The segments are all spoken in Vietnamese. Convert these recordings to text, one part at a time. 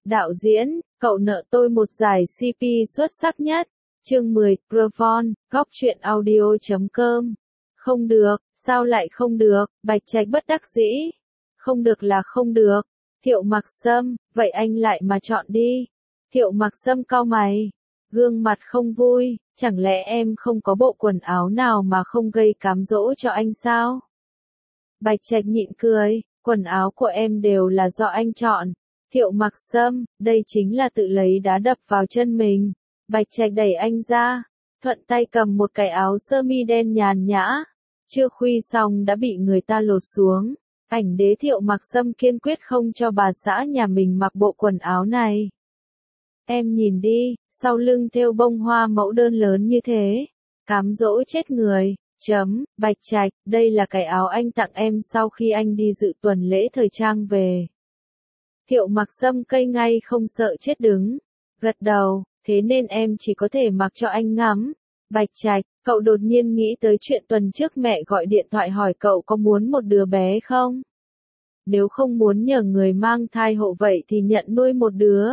Đạo diễn, cậu nợ tôi một giải CP xuất sắc nhất. Chương 10, Provon, góc truyện audio.com. Không được, sao lại không được, Bạch Trạch bất đắc dĩ. Không được là không được. Thiệu Mặc Sâm, vậy anh lại mà chọn đi. Thiệu Mặc Sâm cau mày, gương mặt không vui, chẳng lẽ em không có bộ quần áo nào mà không gây cám dỗ cho anh sao? Bạch Trạch nhịn cười, quần áo của em đều là do anh chọn. Thiệu Mặc Sâm, đây chính là tự lấy đá đập vào chân mình. Bạch Trạch đẩy anh ra, thuận tay cầm một cái áo sơ mi đen nhàn nhã. Chưa khuy xong đã bị người ta lột xuống. Ảnh đế Thiệu Mặc Sâm kiên quyết không cho bà xã nhà mình mặc bộ quần áo này. Em nhìn đi, sau lưng thêu bông hoa mẫu đơn lớn như thế. Cám dỗ chết người. Bạch Trạch, đây là cái áo anh tặng em sau khi anh đi dự tuần lễ thời trang về. Thiệu Mặc Sâm cây ngay không sợ chết đứng. Gật đầu, thế nên em chỉ có thể mặc cho anh ngắm. Bạch Trạch, cậu đột nhiên nghĩ tới chuyện tuần trước mẹ gọi điện thoại hỏi cậu có muốn một đứa bé không? Nếu không muốn nhờ người mang thai hộ vậy thì nhận nuôi một đứa.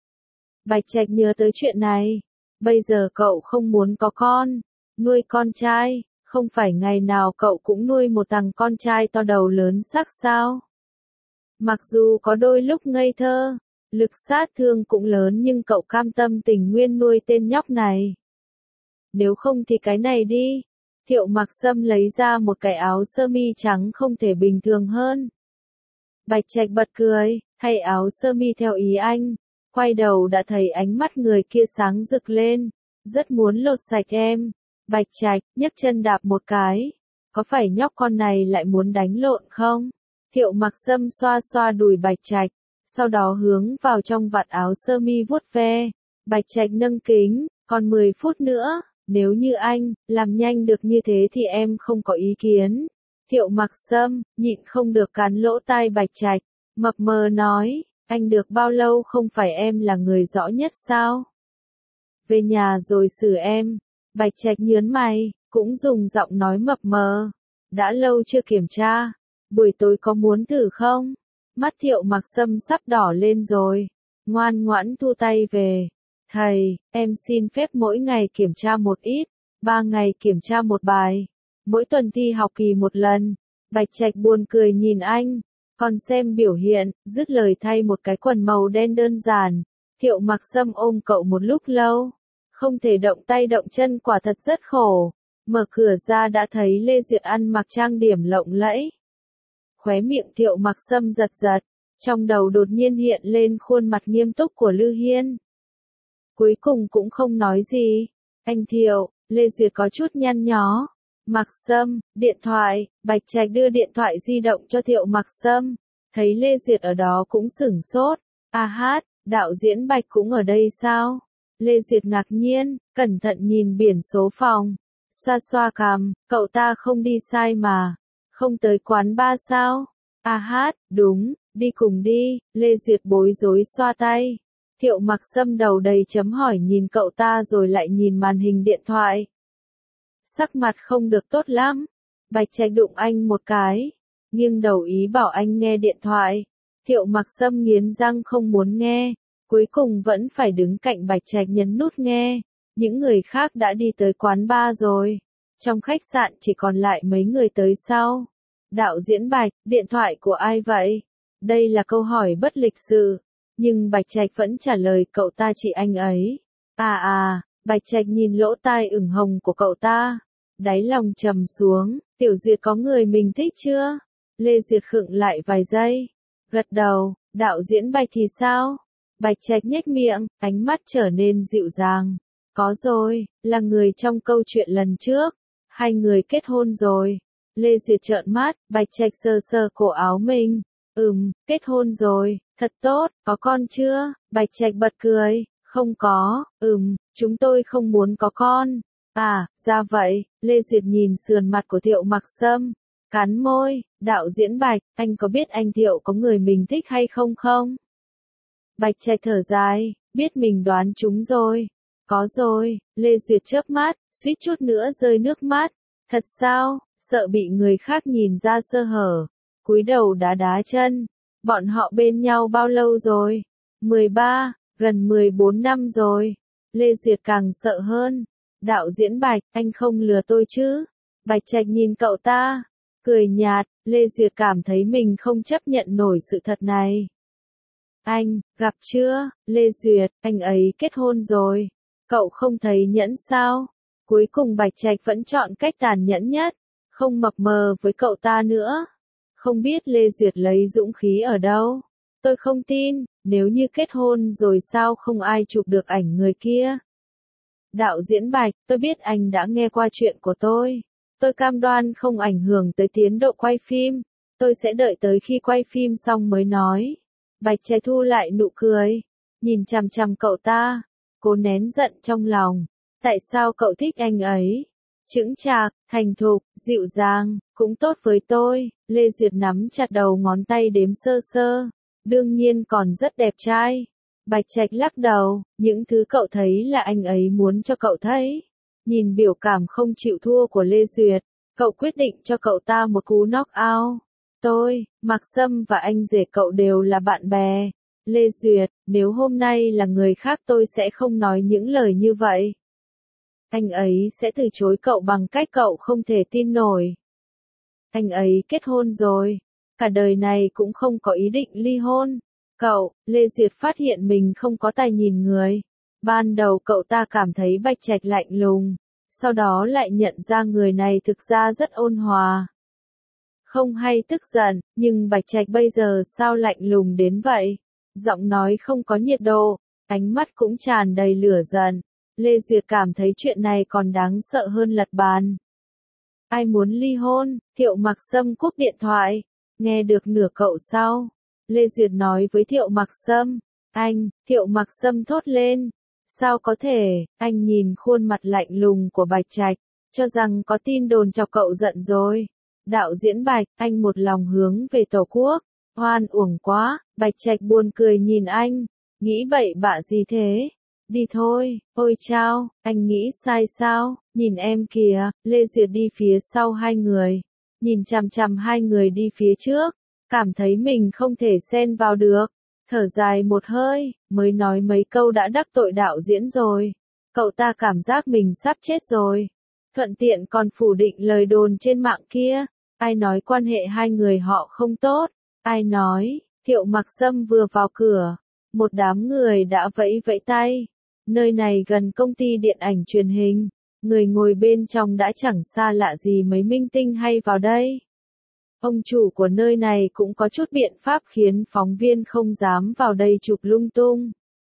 Bạch Trạch nhớ tới chuyện này. Bây giờ cậu không muốn có con, nuôi con trai, không phải ngày nào cậu cũng nuôi một thằng con trai to đầu lớn sắc sao? Mặc dù có đôi lúc ngây thơ, lực sát thương cũng lớn nhưng cậu cam tâm tình nguyện nuôi tên nhóc này. Nếu không thì cái này đi. Thiệu Mặc Sâm lấy ra một cái áo sơ mi trắng không thể bình thường hơn. Bạch Trạch bật cười, thay áo sơ mi theo ý anh. Quay đầu đã thấy ánh mắt người kia sáng rực lên. Rất muốn lột sạch em. Bạch Trạch nhấc chân đạp một cái. Có phải nhóc con này lại muốn đánh lộn không? Thiệu Mặc Sâm xoa xoa đùi Bạch Trạch, sau đó hướng vào trong vạt áo sơ mi vuốt ve. Bạch Trạch nâng kính, còn 10 phút nữa, nếu như anh làm nhanh được như thế thì em không có ý kiến. Thiệu Mặc Sâm nhịn không được cắn lỗ tai Bạch Trạch, mập mờ nói, anh được bao lâu không phải em là người rõ nhất sao? Về nhà rồi xử em. Bạch Trạch nhớn mày, cũng dùng giọng nói mập mờ. Đã lâu chưa kiểm tra. Buổi tối có muốn thử không? Mắt Thiệu Mặc Sâm sắp đỏ lên rồi. Ngoan ngoãn thu tay về. Thầy, em xin phép mỗi ngày kiểm tra một ít. 3 ngày kiểm tra một bài. Mỗi tuần thi học kỳ một lần. Bạch Trạch buồn cười nhìn anh. Còn xem biểu hiện, dứt lời thay một cái quần màu đen đơn giản. Thiệu Mặc Sâm ôm cậu một lúc lâu. Không thể động tay động chân quả thật rất khổ. Mở cửa ra đã thấy Lê Duyệt ăn mặc trang điểm lộng lẫy. Khóe miệng Thiệu Mặc Sâm giật giật, trong đầu đột nhiên hiện lên khuôn mặt nghiêm túc của Lư Hiên. Cuối cùng cũng không nói gì. Anh Thiệu, Lê Duyệt có chút nhăn nhó. Mặc Sâm, điện thoại. Bạch Trạch đưa điện thoại di động cho Thiệu Mặc Sâm. Thấy Lê Duyệt ở đó cũng sửng sốt. A hát, đạo diễn Bạch cũng ở đây sao? Lê Duyệt ngạc nhiên, cẩn thận nhìn biển số phòng. Xoa xoa cằm, cậu ta không đi sai mà. Không tới quán bar sao? A hát, đúng, đi cùng đi. Lê Duyệt bối rối xoa tay. Thiệu Mặc Sâm đầu đầy chấm hỏi nhìn cậu ta rồi lại nhìn màn hình điện thoại. Sắc mặt không được tốt lắm. Bạch Trạch đụng anh một cái, nghiêng đầu ý bảo anh nghe điện thoại. Thiệu Mặc Sâm nghiến răng không muốn nghe, cuối cùng vẫn phải đứng cạnh Bạch Trạch nhấn nút nghe. Những người khác đã đi tới quán bar rồi. Trong khách sạn chỉ còn lại mấy người tới sau. Đạo diễn Bạch, điện thoại của ai vậy? Đây là câu hỏi bất lịch sự. Nhưng Bạch Trạch vẫn trả lời cậu ta chỉ anh ấy. Bạch Trạch nhìn lỗ tai ửng hồng của cậu ta. Đáy lòng trầm xuống, Tiểu Duyệt có người mình thích chưa? Lê Duyệt khựng lại vài giây. Gật đầu, đạo diễn Bạch thì sao? Bạch Trạch nhếch miệng, ánh mắt trở nên dịu dàng. Có rồi, là người trong câu chuyện lần trước. 2 người kết hôn rồi. Lê Duyệt trợn mắt, Bạch Trạch sờ sờ cổ áo mình. Kết hôn rồi, thật tốt, có con chưa? Bạch Trạch bật cười, không có, chúng tôi không muốn có con. Ra vậy. Lê Duyệt nhìn sườn mặt của Thiệu Mặc Sâm, cắn môi, đạo diễn Bạch, anh có biết anh Thiệu có người mình thích hay không không? Bạch Trạch thở dài, biết mình đoán trúng rồi. Có rồi. Lê Duyệt chớp mắt, suýt chút nữa rơi nước mắt. Thật sao? Sợ bị người khác nhìn ra sơ hở. Cúi đầu đá đá chân. Bọn họ bên nhau bao lâu rồi? 13, gần 14 năm rồi. Lê Duyệt càng sợ hơn. Đạo diễn Bạch, anh không lừa tôi chứ? Bạch Trạch nhìn cậu ta, cười nhạt, Lê Duyệt cảm thấy mình không chấp nhận nổi sự thật này. Anh, gặp chưa, Lê Duyệt, anh ấy kết hôn rồi. Cậu không thấy nhẫn sao? Cuối cùng Bạch Trạch vẫn chọn cách tàn nhẫn nhất, không mập mờ với cậu ta nữa. Không biết Lê Duyệt lấy dũng khí ở đâu. Tôi không tin, nếu như kết hôn rồi sao không ai chụp được ảnh người kia. Đạo diễn Bạch, tôi biết anh đã nghe qua chuyện của tôi. Tôi cam đoan không ảnh hưởng tới tiến độ quay phim. Tôi sẽ đợi tới khi quay phim xong mới nói. Bạch Trạch thu lại nụ cười, nhìn chằm chằm cậu ta, cố nén giận trong lòng. Tại sao cậu thích anh ấy? Chững chạc, thành thục, dịu dàng, cũng tốt với tôi. Lê Duyệt nắm chặt đầu ngón tay đếm sơ sơ. Đương nhiên còn rất đẹp trai. Bạch Trạch lắc đầu, những thứ cậu thấy là anh ấy muốn cho cậu thấy. Nhìn biểu cảm không chịu thua của Lê Duyệt, cậu quyết định cho cậu ta một cú knock out. Tôi, Mạc Sâm và anh rể cậu đều là bạn bè. Lê Duyệt, nếu hôm nay là người khác tôi sẽ không nói những lời như vậy. Anh ấy sẽ từ chối cậu bằng cách cậu không thể tin nổi. Anh ấy kết hôn rồi, cả đời này cũng không có ý định ly hôn. Cậu, Lê Duyệt phát hiện mình không có tài nhìn người. Ban đầu cậu ta cảm thấy Bạch Trạch lạnh lùng, sau đó lại nhận ra người này thực ra rất ôn hòa. Không hay tức giận, nhưng Bạch Trạch bây giờ sao lạnh lùng đến vậy? Giọng nói không có nhiệt độ, ánh mắt cũng tràn đầy lửa giận. Lê Duyệt cảm thấy chuyện này còn đáng sợ hơn lật bàn. Ai muốn ly hôn? Thiệu Mạc Sâm cúp điện thoại. Nghe được nửa cậu sau. Lê Duyệt nói với Thiệu Mạc Sâm. Anh, Thiệu Mạc Sâm thốt lên. Sao có thể? Anh nhìn khuôn mặt lạnh lùng của Bạch Trạch, cho rằng có tin đồn chọc cậu giận rồi. Đạo diễn Bạch, anh một lòng hướng về Tổ quốc. Hoan uổng quá. Bạch Trạch buồn cười nhìn anh. Nghĩ bậy bạ gì thế? Đi thôi. Ôi chao, anh nghĩ sai sao? Nhìn em kìa. Lê Duyệt đi phía sau hai người, nhìn chằm chằm hai người đi phía trước, cảm thấy mình không thể xen vào được. Thở dài một hơi, mới nói mấy câu đã đắc tội đạo diễn rồi. Cậu ta cảm giác mình sắp chết rồi. Thuận tiện còn phủ định lời đồn trên mạng kia. Ai nói quan hệ hai người họ không tốt? Ai nói? Thiệu Mạc Sâm vừa vào cửa, một đám người đã vẫy vẫy tay. Nơi này gần công ty điện ảnh truyền hình, người ngồi bên trong đã chẳng xa lạ gì mấy minh tinh hay vào đây. Ông chủ của nơi này cũng có chút biện pháp khiến phóng viên không dám vào đây chụp lung tung.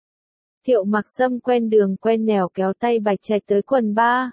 Thiệu Mạc Sâm quen đường quen nẻo kéo tay Bạch Trạch tới quần bar.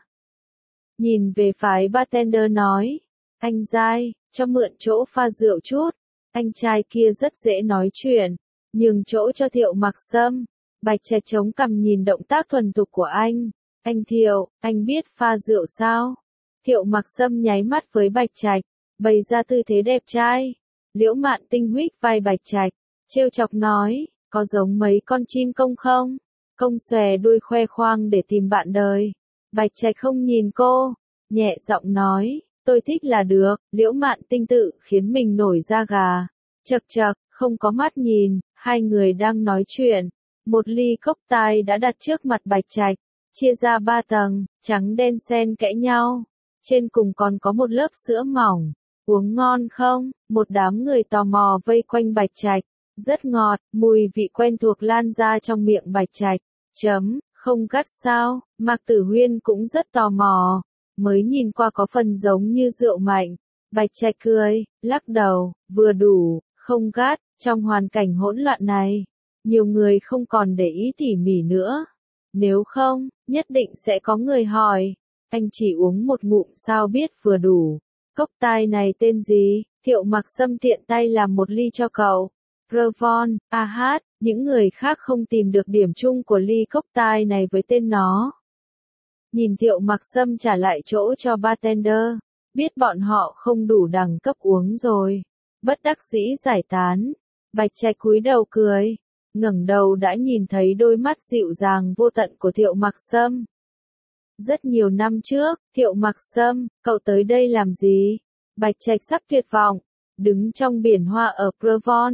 Nhìn về phái bartender nói, anh Giai, cho mượn chỗ pha rượu chút. Anh trai kia rất dễ nói chuyện, nhường chỗ cho Thiệu Mạc Sâm. Bạch Trạch chống cằm nhìn động tác thuần thục của anh. Anh Thiệu, anh biết pha rượu sao? Thiệu Mạc Sâm nháy mắt với Bạch Trạch, bày ra tư thế đẹp trai. Liễu Mạn Tinh huých vai Bạch Trạch, trêu chọc nói, có giống mấy con chim công không? Công xòe đuôi khoe khoang để tìm bạn đời. Bạch Trạch không nhìn cô, nhẹ giọng nói, tôi thích là được. Liễu Mạn Tinh tự khiến mình nổi da gà. Chậc chậc, không có mắt nhìn, hai người đang nói chuyện. Một ly cốc tai đã đặt trước mặt Bạch Trạch, chia ra 3 tầng, trắng đen xen kẽ nhau. Trên cùng còn có một lớp sữa mỏng. Uống ngon không? Một đám người tò mò vây quanh Bạch Trạch. Rất ngọt, mùi vị quen thuộc lan ra trong miệng Bạch Trạch. Không gắt sao? Mạc Tử Huyên cũng rất tò mò. Mới nhìn qua có phần giống như rượu mạnh. Bạch Trạch cười, lắc đầu, vừa đủ, không gắt. Trong hoàn cảnh hỗn loạn này, nhiều người không còn để ý tỉ mỉ nữa. Nếu không, nhất định sẽ có người hỏi, anh chỉ uống một ngụm sao biết vừa đủ. Cốc tai này tên gì? Thiệu Mạc Sâm tiện tay làm một ly cho cậu. Ravon, những người khác không tìm được điểm chung của ly cốc tai này với tên nó. Nhìn Thiệu Mạc Sâm trả lại chỗ cho bartender, biết bọn họ không đủ đẳng cấp uống rồi. Bất đắc dĩ giải tán. Bạch Trạch cúi đầu cười, ngẩng đầu đã nhìn thấy đôi mắt dịu dàng vô tận của Thiệu Mạc Sâm. Rất nhiều năm trước, Thiệu Mạc Sâm, cậu tới đây làm gì? Bạch Trạch sắp tuyệt vọng, đứng trong biển hoa ở Provence,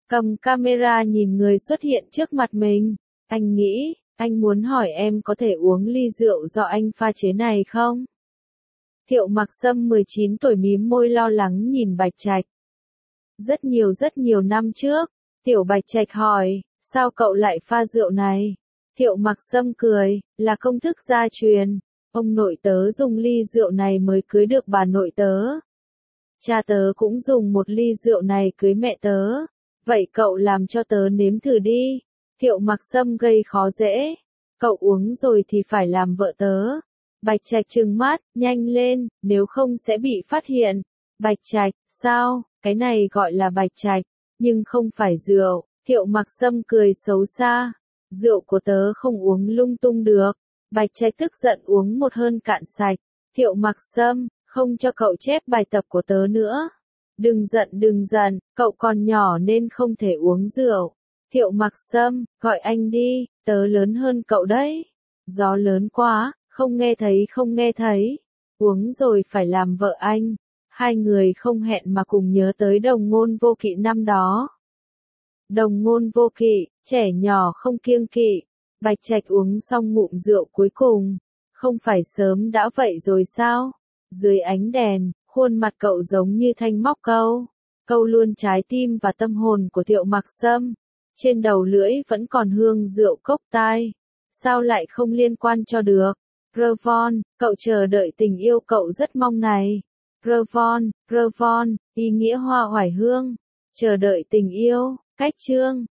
cầm camera nhìn người xuất hiện trước mặt mình. Anh nghĩ, anh muốn hỏi em có thể uống ly rượu do anh pha chế này không? Thiệu Mặc Sâm 19 tuổi mím môi lo lắng nhìn Bạch Trạch. Rất nhiều năm trước, Tiểu Bạch Trạch hỏi, sao cậu lại pha rượu này? Thiệu Mặc Sâm cười, là công thức gia truyền. Ông nội tớ dùng ly rượu này mới cưới được bà nội tớ. Cha tớ cũng dùng một ly rượu này cưới mẹ tớ. Vậy cậu làm cho tớ nếm thử đi. Thiệu Mặc Sâm gây khó dễ. Cậu uống rồi thì phải làm vợ tớ. Bạch Trạch trừng mắt, nhanh lên, nếu không sẽ bị phát hiện. Bạch Trạch, sao, cái này gọi là Bạch Trạch, nhưng không phải rượu. Thiệu Mặc Sâm cười xấu xa. Rượu của tớ không uống lung tung được. Bạch Trạch tức giận uống một hơi cạn sạch. Thiệu Mặc Sâm, không cho cậu chép bài tập của tớ nữa. Đừng giận, cậu còn nhỏ nên không thể uống rượu. Thiệu Mặc Sâm, gọi anh đi, tớ lớn hơn cậu đấy. Gió lớn quá, không nghe thấy. Uống rồi phải làm vợ anh. Hai người không hẹn mà cùng nhớ tới Đồng Ngôn Vô Kỵ năm đó. Đồng Ngôn Vô Kỵ, trẻ nhỏ không kiêng kỵ. Bạch Trạch uống xong ngụm rượu cuối cùng. Không phải sớm đã vậy rồi sao? Dưới ánh đèn, khuôn mặt cậu giống như thanh móc câu. Câu luôn trái tim và tâm hồn của Thiệu Mặc Sâm. Trên đầu lưỡi vẫn còn hương rượu cốc tai. Sao lại không liên quan cho được? Ravon, cậu chờ đợi tình yêu cậu rất mong này. Ravon, ý nghĩa hoa oải hương. Chờ đợi tình yêu, cách chương.